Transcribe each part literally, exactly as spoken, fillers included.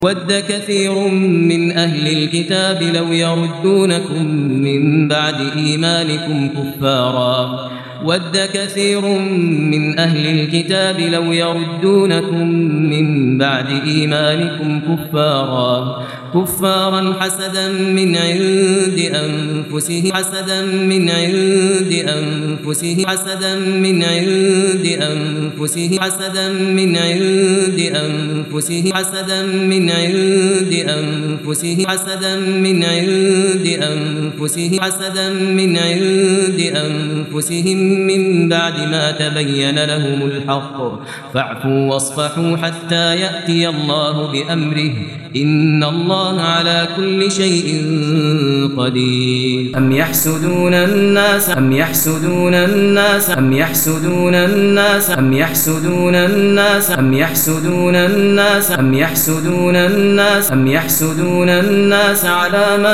ود كثير من أهل الكتاب لو يردونكم من بعد إيمانكم كفارا ود كثير من أهل الكتاب لو يردونكم من بعد إيمانكم كفارا كفارا حسدا من عند أنفسهم حسدا من عند أنفسهم حسدا من عند أنفسهم حسدا من عند أنفسهم حسدا من عند أنفسهم حسدا من عند أنفسهم حسدا من عند أنفسهم من بعد ما تبين لهم الحق فاعفوا واصفحوا حتى يأتي الله بأمره إن الله على كل شيء قدير. أم يحسدون الناس أم يحسدون الناس أم يحسدون الناس أم يحسدون الناس أم يحسدون الناس أم يحسدون الناس أم يحسدون الناس على ما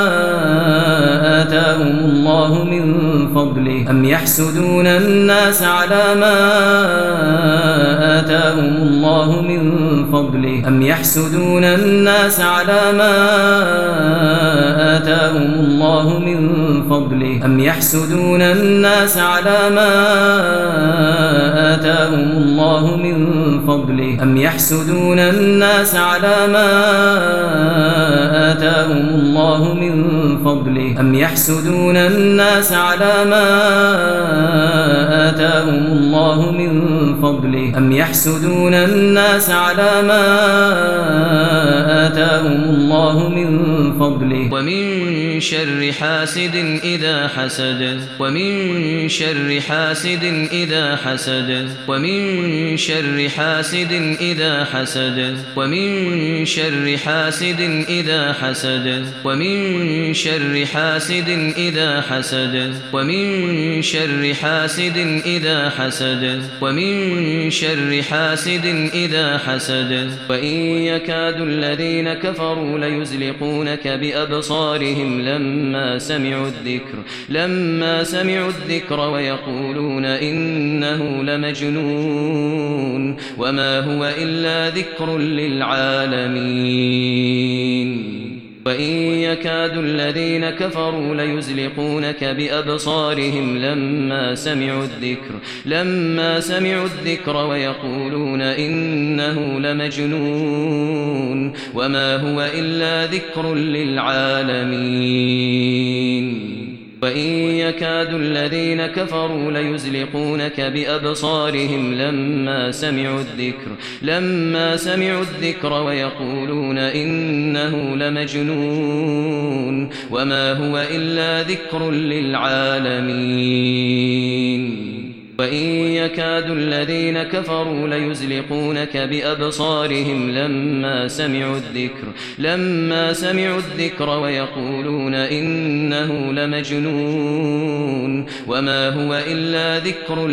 آتاهم الله من فضله أم يحسدون الناس على ما آتاهم الله من فضله أم يحسدون الناس على ما آتاهم الله من فضله أم يحسدون الناس على ما آتاهم الله من فضله أم يحسدون الناس على ما آتاهم الله من فضله أم يحسدون الناس على ما آتاهم الله من فضله أم يحسدون الناس على ما آتاهم الله من فضله. ومن شر حاسد إذا حسد ومن شر حاسد إذا حسد ومن شر حاسد إذا حسد ومن شر حاسد إذا حسد ومن شر حاسد إذا حسد ومن شر حاسد إذا حسد ومن شر حاسد إذا حسد وإن يكاد الذين كفروا ليزلقونك بأبصارهم لما سمعوا الذكر لما سمعوا الذكر ويقولون إنه لمجنون وما هو إلا ذكر للعالمين. وإن يكاد الذين كفروا ليزلقونك بأبصارهم لما سمعوا الذكر لما سمعوا الذكر ويقولون إنه لمجنون وما هو إلا ذكر للعالمين. وإن يكاد الذين كفروا ليزلقونك بأبصارهم لما سمعوا الذكر لما سمعوا الذكر ويقولون إنه لمجنون وما هو إلا ذكر للعالمين. وإن يكاد الذين كفروا ليزلقونك بأبصارهم لما سمعوا الذكر لما سمعوا الذكر ويقولون إنه لمجنون وما هو إلا ذكر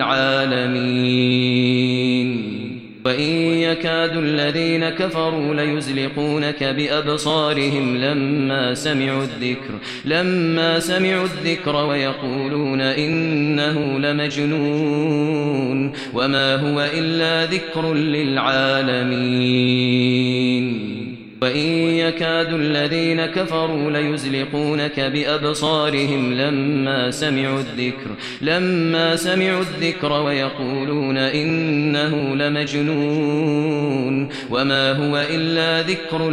للعالمين. وإن يكاد الذين كفروا ليزلقونك بأبصارهم لما سمعوا الذكر لما سمعوا الذكر ويقولون إنه لمجنون وما هو إلا ذكر للعالمين. وإن يكاد الذين كفروا ليزلقونك بأبصارهم لما سمعوا الذكر لما سمعوا الذكر ويقولون إنه لمجنون وما هو إلا ذكر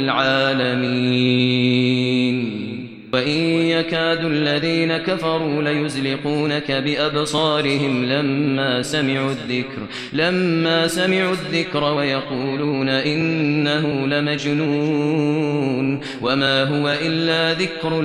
للعالمين. وإن يكاد الذين كفروا ليزلقونك بأبصارهم لما سمعوا الذكر لما سمعوا الذكر ويقولون إنه لمجنون وما هو إلا ذكر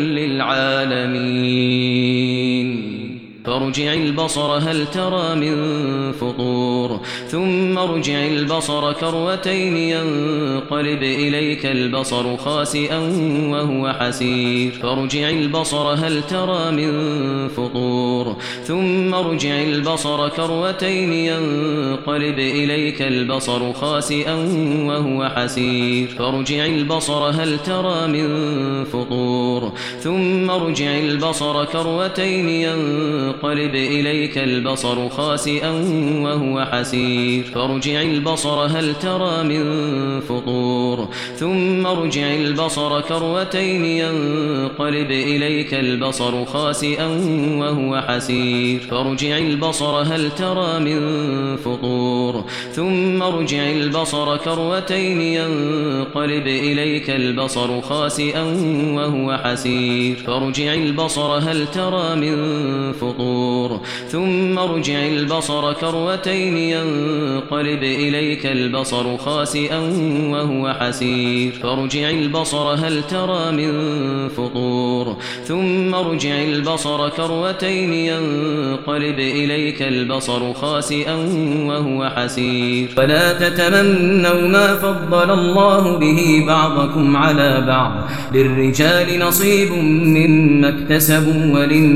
للعالمين. فارجع البصر هل ترى من فطور ثم ارجع البصر كرتين ينقلب إليك البصر خاسئا وهو حسير فارجع البصر هل ترى من فطور ثم ارجع البصر كرتين ينقلب إليك البصر خاسئا وهو حسير فارجع البصر هل ترى من فطور ثم ارجع البصر كرتين ينقلب ينقلب إليك البصر خاسئا وهو حسير فارجع البصر هل ترى من فطور ثم ارجع البصر كرتين ينقلب إليك البصر خاسئا وهو حسير فارجع البصر هل ترى من فطور ثم ارجع البصر كرتين ينقلب إليك البصر خاسئا وهو حسير فارجع البصر هل ترى من فطور ثم ارجع البصر كرتين ينقلب إليك البصر خاسئا وهو حسير فارجع البصر هل ترى من فطور ثم ارجع البصر كرتين ينقلب إليك البصر خاسئا وهو حسير فلا تتمنوا ما فضل الله به بعضكم على بعض للرجال نصيب مما اكتسبوا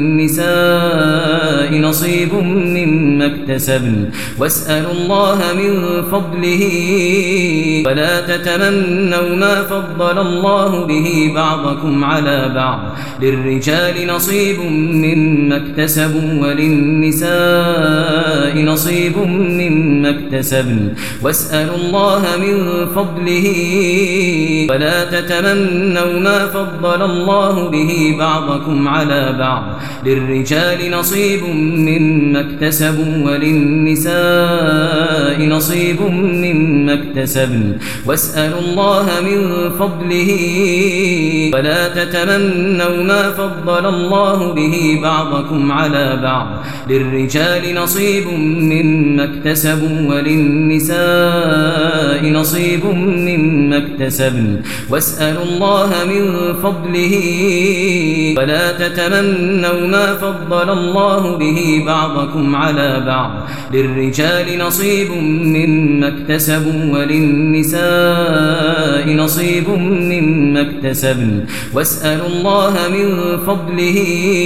وللنساء نصيب مما اكتسبن واسألوا الله من فضله فلا تتمنوا ما فضل الله به بعضكم على بعض للرجال نصيب مما اكتسبوا وللنساء نصيب مما اكتسبن واسألوا الله من فضله فلا تتمنوا ما فضل الله به بعضكم على بعض للرجال نصيب مما اكتسبوا وللنساء نصيب مما اكتسبن واسألوا الله من فضله فلا تتمنوا ما فضل الله به بعضكم على بعض للرجال نصيب مما اكتسبوا وللنساء نصيب مما اكتسبن واسألوا الله من فضله فلا تتمنوا ما فضل الله به بعضكم على بعض للرجال نصيب مما اكتسبوا وللنساء نصيب مما اكتسبن واسألوا الله من فضله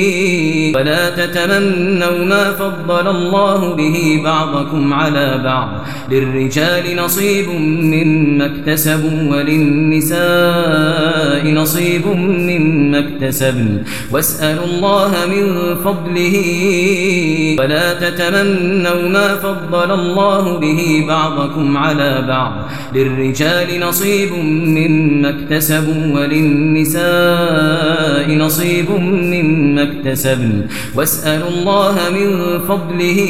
فلا تتمنوا ما فضل الله به بعضكم على بعض للرجال نصيب مما اكتسبوا وللنساء نصيب مما اكتسبن واسألوا الله من فضله فلا تتمنوا ما فضل الله به بعضكم على بعض للرجال نصيب مما اكتسبوا وللنساء نصيب مما اكتسبن واسألوا الله من فضله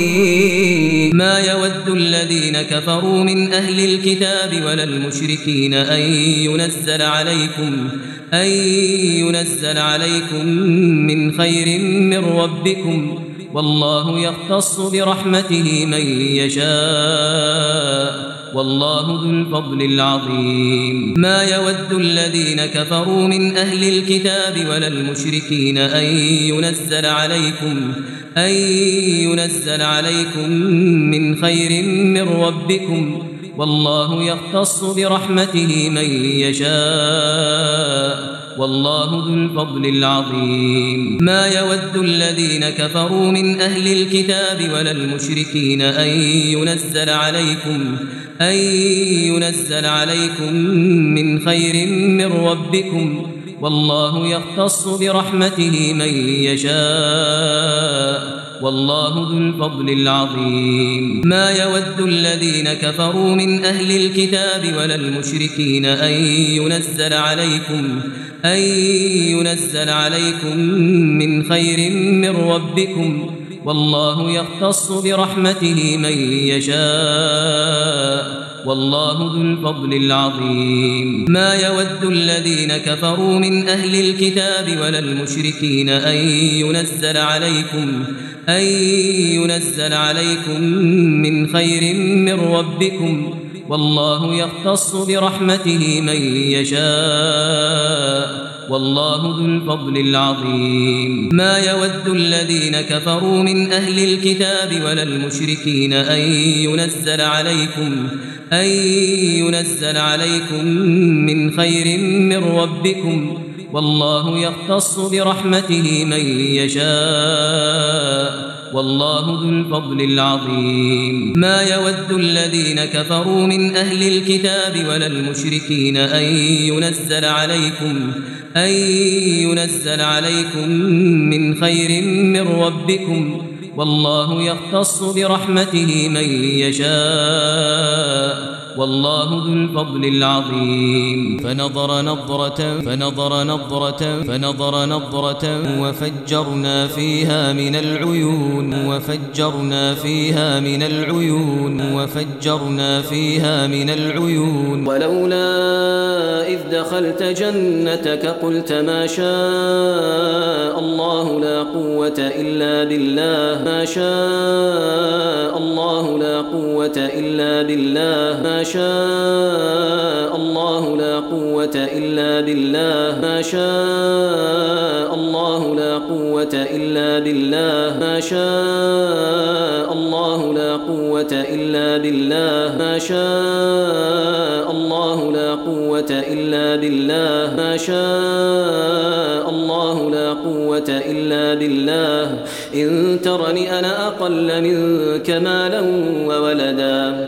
ما يود الذين كفروا من أهل الكتاب ولا المشركين أن ينزل عليكم أن ينزل عليكم من خير من ربكم والله يختص برحمته من يشاء والله ذو الفضل العظيم ما يود الذين كفروا من أهل الكتاب ولا المشركين أن ينزل عليكم أن ينزل عليكم من خير من ربكم والله يختص برحمته من يشاء والله ذو الفضل العظيم ما يود الذين كفروا من أهل الكتاب ولا المشركين أن ينزل عليكم أن ينزل عليكم من خير من ربكم والله يختص برحمته من يشاء والله ذو الفضل العظيم ما يود الذين كفروا من أهل الكتاب ولا المشركين أن ينزل عليكم أن ينزل عليكم من خير من ربكم والله يختص برحمته من يشاء والله ذو الفضل العظيم ما يود الذين كفروا من أهل الكتاب ولا المشركين أن ينزل عليكم أن ينزل عليكم من خير من ربكم والله يختص برحمته من يشاء والله ذو الفضل العظيم ما يود الذين كفروا من أهل الكتاب ولا المشركين أن ينزل عليكم أن ينزل عليكم من خير من ربكم والله يختص برحمته من يشاء والله ذو الفضل العظيم ما يود الذين كفروا من أهل الكتاب ولا المشركين أن ينزل عليكم أن ينزل عليكم من خير من ربكم والله يختص برحمته من يشاء والله ذو الفضل العظيم فنظر نظرة فنظر نظرة فنظر نظرة وفجرنا فيها من العيون وفجرنا فيها من العيون وفجرنا فيها من العيون ولولا إذ دخلت جنتك قلت ما شاء الله لا قوة إلا بالله ما شاء الله لا قوة إلا بالله ما شاء الله لا قوة إلا بالله ما شاء الله لا قوة إلا بالله ما شاء الله لا قوة إلا بالله ما شاء الله لا قوة إلا بالله ما شاء الله لا قوة إلا بالله إن ترني أنا أقل منك مالا وولدا